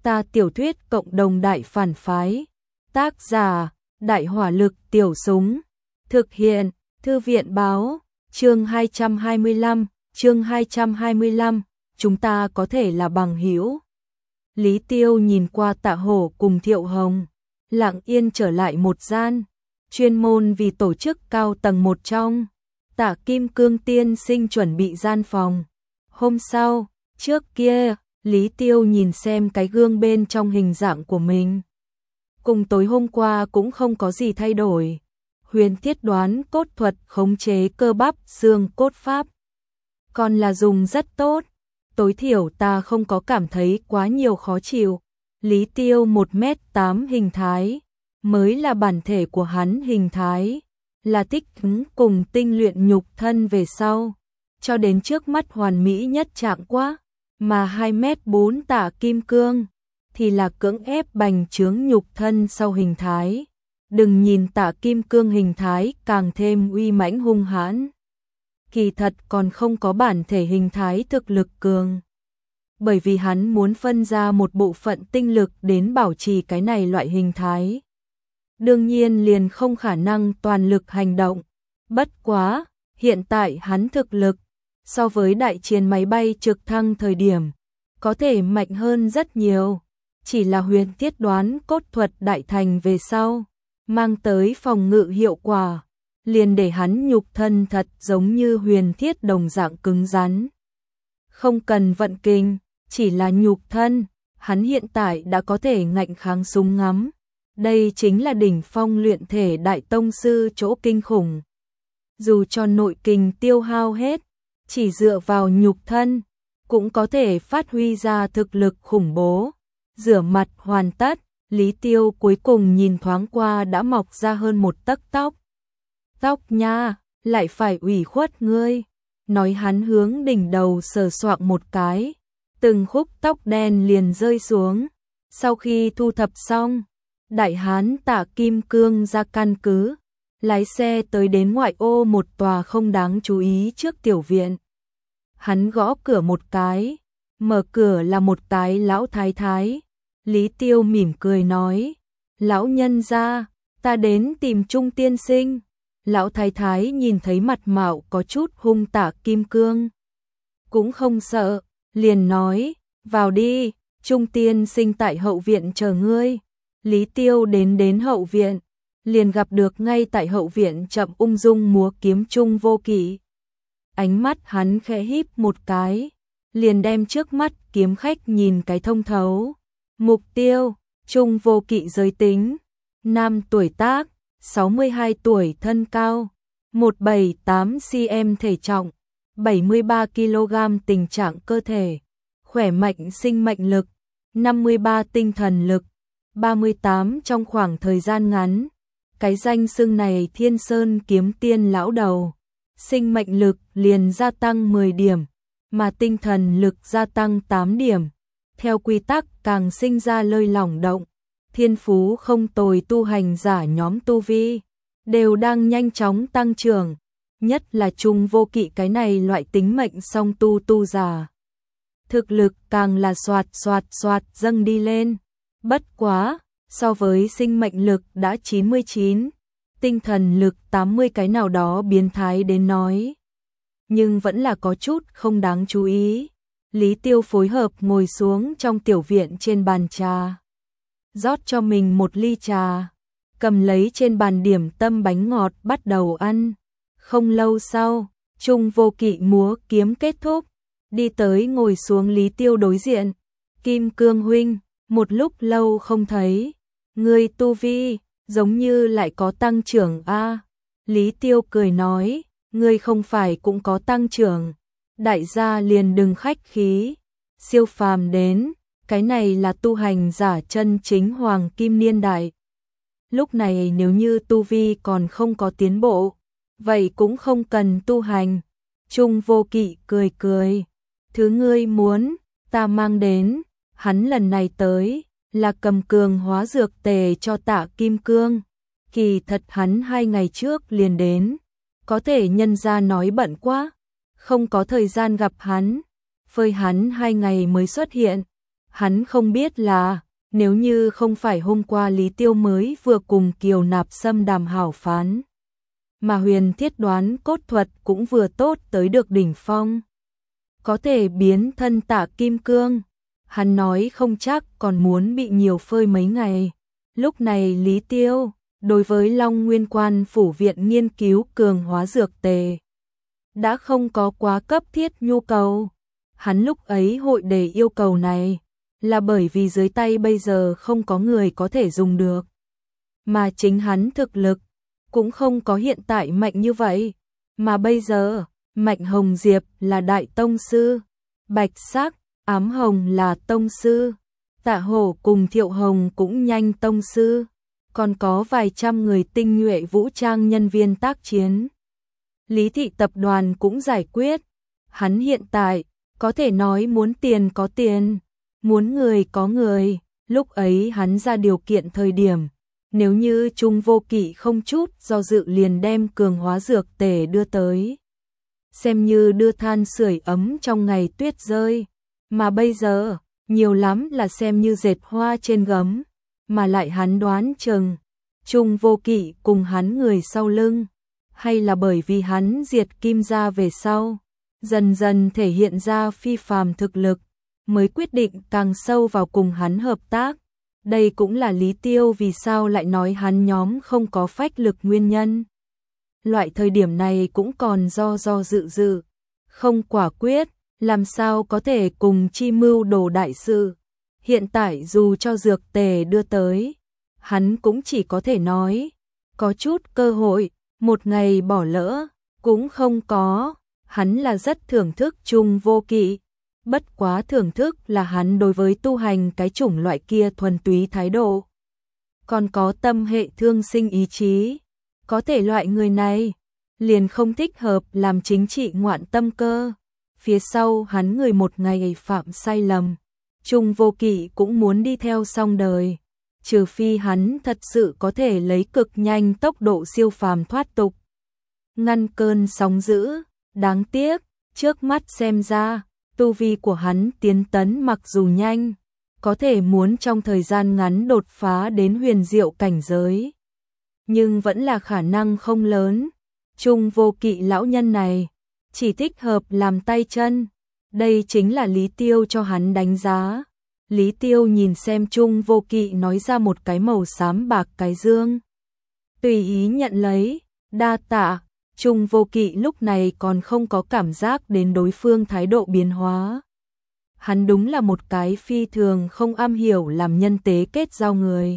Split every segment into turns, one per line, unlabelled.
Ta tiểu thuyết cộng đồng đại phản phái. Tác giả: Đại hỏa lực tiểu súng. Thực hiện: Thư viện báo. Chương 225, chúng ta có thể là bằng hữu. Lý Tiêu nhìn qua Tạ Hổ cùng Thiệu Hồng, lặng yên trở lại một gian, chuyên môn vì tổ chức cao tầng một trong. Tạ Kim Cương tiên sinh chuẩn bị gian phòng. Hôm sau, trước kia, Lý Tiêu nhìn xem cái gương bên trong hình dạng của mình. Cùng tối hôm qua cũng không có gì thay đổi. Huyền thiết đoán cốt thuật khống chế cơ bắp xương cốt pháp. Còn là dùng rất tốt. Tối thiểu ta không có cảm thấy quá nhiều khó chịu. Lý Tiêu 1m8 hình thái, mới là bản thể của hắn hình thái, là thích ứng cùng tinh luyện nhục thân về sau, cho đến trước mắt hoàn mỹ nhất trạng quá, mà 2m4 Tạ Kim Cương, thì là cưỡng ép bành trướng nhục thân sau hình thái. Đừng nhìn Tạ Kim Cương hình thái càng thêm uy mãnh hung hãn, kỳ thật còn không có bản thể hình thái thực lực cường. Bởi vì hắn muốn phân ra một bộ phận tinh lực đến bảo trì cái này loại hình thái. Đương nhiên liền không khả năng toàn lực hành động. Bất quá, hiện tại hắn thực lực, so với đại chiến máy bay trực thăng thời điểm, có thể mạnh hơn rất nhiều. Chỉ là huyền thiết đoán cốt thuật đại thành về sau, mang tới phòng ngự hiệu quả, liền để hắn nhục thân thật giống như huyền thiết đồng dạng cứng rắn. Không cần vận kinh, chỉ là nhục thân, hắn hiện tại đã có thể ngạnh kháng súng ngắm. Đây chính là đỉnh phong luyện thể đại tông sư chỗ kinh khủng. Dù cho nội kinh tiêu hao hết, chỉ dựa vào nhục thân, cũng có thể phát huy ra thực lực khủng bố. Rửa mặt hoàn tất, Lý Tiêu cuối cùng nhìn thoáng qua đã mọc ra hơn một tấc tóc. Tóc nha, lại phải ủy khuất ngươi. Nói hắn hướng đỉnh đầu sờ soạng một cái, từng khúc tóc đen liền rơi xuống. Sau khi thu thập xong, đại hán Tạ Kim Cương ra căn cứ, lái xe tới đến ngoại ô một tòa không đáng chú ý trước tiểu viện. Hắn gõ cửa một cái, mở cửa là một cái lão thái thái. Lý Tiêu mỉm cười nói, lão nhân gia, ta đến tìm Trung tiên sinh. Lão thái thái nhìn thấy mặt mạo có chút hung Tạ Kim Cương, cũng không sợ, liền nói, vào đi, Trung tiên sinh tại hậu viện chờ ngươi. Lý Tiêu đến hậu viện, liền gặp được ngay tại hậu viện chậm ung dung múa kiếm Trung Vô Kỵ. Ánh mắt hắn khẽ híp một cái, liền đem trước mắt kiếm khách nhìn cái thông thấu. Mục tiêu, Trung Vô Kỵ giới tính, nam tuổi tác, 62 tuổi thân cao, 178 cm thể trọng, 73 kg tình trạng cơ thể, khỏe mạnh sinh mệnh lực, 53 tinh thần lực, 38 trong khoảng thời gian ngắn. Cái danh xưng này Thiên Sơn kiếm tiên lão đầu, sinh mệnh lực liền gia tăng 10 điểm, mà tinh thần lực gia tăng 8 điểm. Theo quy tắc càng sinh ra lơi lỏng động, thiên phú không tồi tu hành giả nhóm tu vi, đều đang nhanh chóng tăng trưởng, nhất là Trung Vô Kỵ cái này loại tính mệnh song tu giả. Thực lực càng là soạt dâng đi lên. Bất quá, so với sinh mệnh lực đã 99, tinh thần lực 80 cái nào đó biến thái đến nói, nhưng vẫn là có chút không đáng chú ý. Lý Tiêu phối hợp ngồi xuống trong tiểu viện trên bàn trà, rót cho mình một ly trà, cầm lấy trên bàn điểm tâm bánh ngọt bắt đầu ăn. Không lâu sau, Trung Vô Kỵ múa kiếm kết thúc, đi tới ngồi xuống Lý Tiêu đối diện. Kim Cương huynh, một lúc lâu không thấy, ngươi tu vi giống như lại có tăng trưởng a. Lý Tiêu cười nói, ngươi không phải cũng có tăng trưởng. Đại gia liền đừng khách khí, siêu phàm đến, cái này là tu hành giả chân chính hoàng kim niên đại. Lúc này nếu như tu vi còn không có tiến bộ, vậy cũng không cần tu hành. Trung Vô Kỵ cười, thứ ngươi muốn, ta mang đến. Hắn lần này tới, là cầm cường hóa dược tề cho Tạ Kim Cương. Kỳ thật hắn 2 ngày trước liền đến, có thể nhân ra nói bận quá, không có thời gian gặp hắn, phơi hắn 2 ngày mới xuất hiện. Hắn không biết là, nếu như không phải hôm qua Lý Tiêu mới vừa cùng Kiều Nạp Sâm đàm hảo phán, mà huyền thiết đoán cốt thuật cũng vừa tốt tới được đỉnh phong, có thể biến thân Tạ Kim Cương, hắn nói không chắc còn muốn bị nhiều phơi mấy ngày. Lúc này Lý Tiêu, đối với Long Nguyên Quan phủ viện nghiên cứu cường hóa dược tề, đã không có quá cấp thiết nhu cầu. Hắn lúc ấy hội đề yêu cầu này, là bởi vì dưới tay bây giờ không có người có thể dùng được. Mà chính hắn thực lực, cũng không có hiện tại mạnh như vậy. Mà bây giờ, Mạnh Hồng Diệp là đại tông sư, Bạch Sắc, Ám Hồng là tông sư, Tạ Hổ cùng Thiệu Hồng cũng nhanh tông sư, còn có vài trăm người tinh nhuệ vũ trang nhân viên tác chiến. Lý thị tập đoàn cũng giải quyết. Hắn hiện tại, có thể nói muốn tiền có tiền, muốn người có người. Lúc ấy hắn ra điều kiện thời điểm, nếu như Trung Vô Kỵ không chút do dự liền đem cường hóa dược tề đưa tới, xem như đưa than sưởi ấm trong ngày tuyết rơi. Mà bây giờ, nhiều lắm là xem như dệt hoa trên gấm. Mà lại hắn đoán chừng, Trung Vô Kỵ cùng hắn người sau lưng, hay là bởi vì hắn diệt Kim gia về sau, dần dần thể hiện ra phi phàm thực lực, mới quyết định càng sâu vào cùng hắn hợp tác. Đây cũng là Lý Tiêu vì sao lại nói hắn nhóm không có phách lực nguyên nhân. Loại thời điểm này cũng còn do dự, không quả quyết, làm sao có thể cùng chi mưu đồ đại sự. Hiện tại dù cho dược tề đưa tới, hắn cũng chỉ có thể nói, có chút cơ hội, một ngày bỏ lỡ, cũng không có. Hắn là rất thưởng thức Trung Vô Kỵ, bất quá thưởng thức là hắn đối với tu hành cái chủng loại kia thuần túy thái độ. Còn có tâm hệ thương sinh ý chí, có thể loại người này, liền không thích hợp làm chính trị ngoạn tâm cơ. Phía sau hắn người một ngày phạm sai lầm, Trung Vô Kỵ cũng muốn đi theo xong đời, trừ phi hắn thật sự có thể lấy cực nhanh tốc độ siêu phàm thoát tục, ngăn cơn sóng dữ. Đáng tiếc, trước mắt xem ra, tu vi của hắn tiến tấn mặc dù nhanh, có thể muốn trong thời gian ngắn đột phá đến huyền diệu cảnh giới, nhưng vẫn là khả năng không lớn. Trung Vô Kỵ lão nhân này, chỉ thích hợp làm tay chân. Đây chính là Lý Tiêu cho hắn đánh giá. Lý Tiêu nhìn xem Trung Vô Kỵ nói ra một cái màu xám bạc cái dương, tùy ý nhận lấy, đa tạ. Trung Vô Kỵ lúc này còn không có cảm giác đến đối phương thái độ biến hóa. Hắn đúng là một cái phi thường không am hiểu làm nhân tế kết giao người.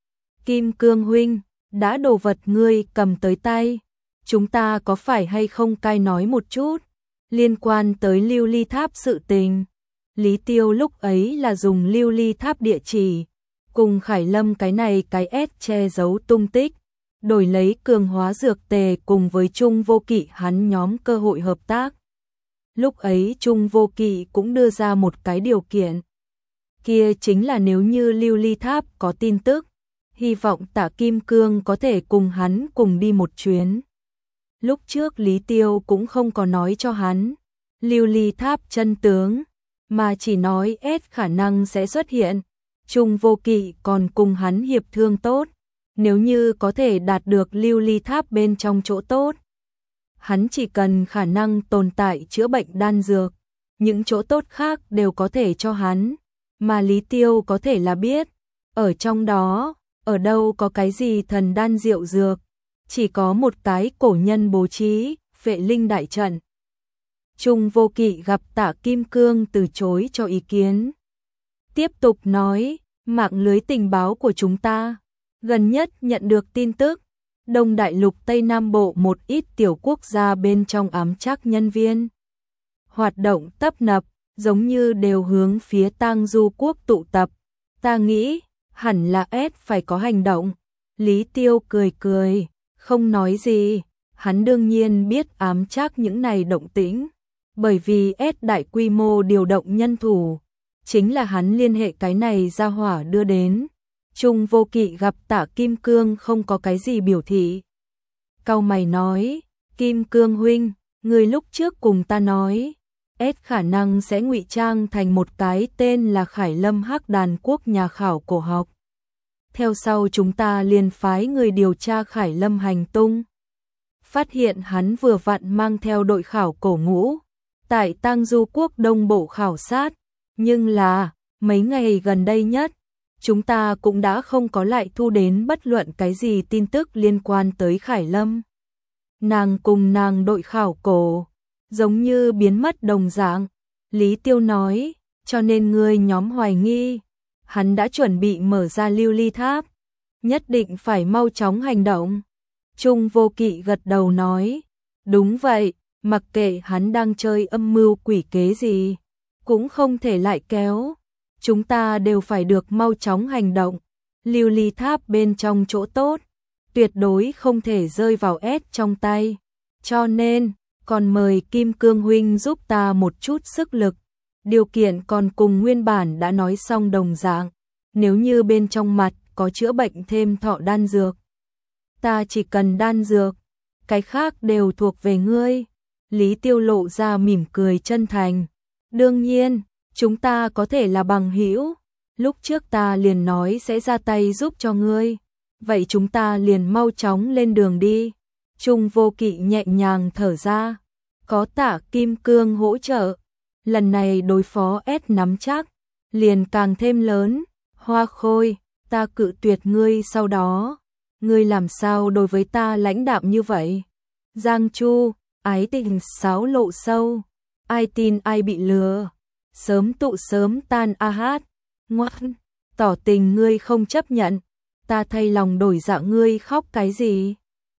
Kim Cương huynh, đã đồ vật ngươi cầm tới tay, chúng ta có phải hay không cai nói một chút, liên quan tới Lưu Ly Tháp sự tình. Lý Tiêu lúc ấy là dùng Lưu Ly Tháp địa chỉ, cùng Khải Lâm cái này cái S che giấu tung tích, đổi lấy cường hóa dược tề cùng với Trung Vô Kỵ hắn nhóm cơ hội hợp tác. Lúc ấy Trung Vô Kỵ cũng đưa ra một cái điều kiện. Kia chính là nếu như Lưu Ly Tháp có tin tức, hy vọng Tạ Kim Cương có thể cùng hắn cùng đi một chuyến. Lúc trước Lý Tiêu cũng không có nói cho hắn Lưu Ly Tháp chân tướng, mà chỉ nói S khả năng sẽ xuất hiện. Trung Vô Kỵ còn cùng hắn hiệp thương tốt, nếu như có thể đạt được Lưu Ly Tháp bên trong chỗ tốt, hắn chỉ cần khả năng tồn tại chữa bệnh đan dược, những chỗ tốt khác đều có thể cho hắn. Mà Lý Tiêu có thể là biết, ở trong đó, ở đâu có cái gì thần đan diệu dược, chỉ có một cái cổ nhân bố trí, Vệ Linh đại trận. Trung Vô Kỵ gặp Tạ Kim Cương từ chối cho ý kiến. Tiếp tục nói, mạng lưới tình báo của chúng ta, gần nhất nhận được tin tức, Đông Đại Lục Tây Nam Bộ một ít tiểu quốc gia bên trong ám trác nhân viên. Hoạt động tấp nập, giống như đều hướng phía Tang Du quốc tụ tập. Ta nghĩ, hẳn là S phải có hành động. Lý Tiêu cười cười, không nói gì. Hắn đương nhiên biết ám trác những này động tĩnh, bởi vì S đại quy mô điều động nhân thủ, chính là hắn liên hệ cái này ra hỏa đưa đến. Trung Vô Kỵ gặp Tạ Kim Cương không có cái gì biểu thị. Cau mày nói, Kim Cương huynh, người lúc trước cùng ta nói, S khả năng sẽ ngụy trang thành một cái tên là Khải Lâm Hắc Đàn Quốc nhà khảo cổ học. Theo sau chúng ta liền phái người điều tra Khải Lâm hành tung. Phát hiện hắn vừa vặn mang theo đội khảo cổ ngũ tại Tang Du quốc Đông Bộ khảo sát, nhưng là mấy ngày gần đây nhất, chúng ta cũng đã không có lại thu đến bất luận cái gì tin tức liên quan tới Khải Lâm. Nàng cùng nàng đội khảo cổ, giống như biến mất đồng dạng, Lý Tiêu nói, cho nên ngươi nhóm hoài nghi, hắn đã chuẩn bị mở ra lưu ly tháp, nhất định phải mau chóng hành động. Trung Vô Kỵ gật đầu nói, đúng vậy, mặc kệ hắn đang chơi âm mưu quỷ kế gì, cũng không thể lại kéo, chúng ta đều phải được mau chóng hành động, lưu ly tháp bên trong chỗ tốt, tuyệt đối không thể rơi vào S trong tay, cho nên, còn mời Kim Cương huynh giúp ta một chút sức lực, điều kiện còn cùng nguyên bản đã nói xong đồng dạng, nếu như bên trong mặt có chữa bệnh thêm thọ đan dược, ta chỉ cần đan dược, cái khác đều thuộc về ngươi. Lý Tiêu lộ ra mỉm cười chân thành, đương nhiên, chúng ta có thể là bằng hữu, lúc trước ta liền nói sẽ ra tay giúp cho ngươi, vậy chúng ta liền mau chóng lên đường đi. Trung Vô Kỵ nhẹ nhàng thở ra, có Tạ Kim Cương hỗ trợ, lần này đối phó S nắm chắc, liền càng thêm lớn. Hoa Khôi, ta cự tuyệt ngươi sau đó, ngươi làm sao đối với ta lãnh đạm như vậy? Giang Chu, ái tình sáo lộ sâu, ai tin ai bị lừa, sớm tụ sớm tan a hát, ngoan, tỏ tình ngươi không chấp nhận, ta thay lòng đổi dạ ngươi khóc cái gì?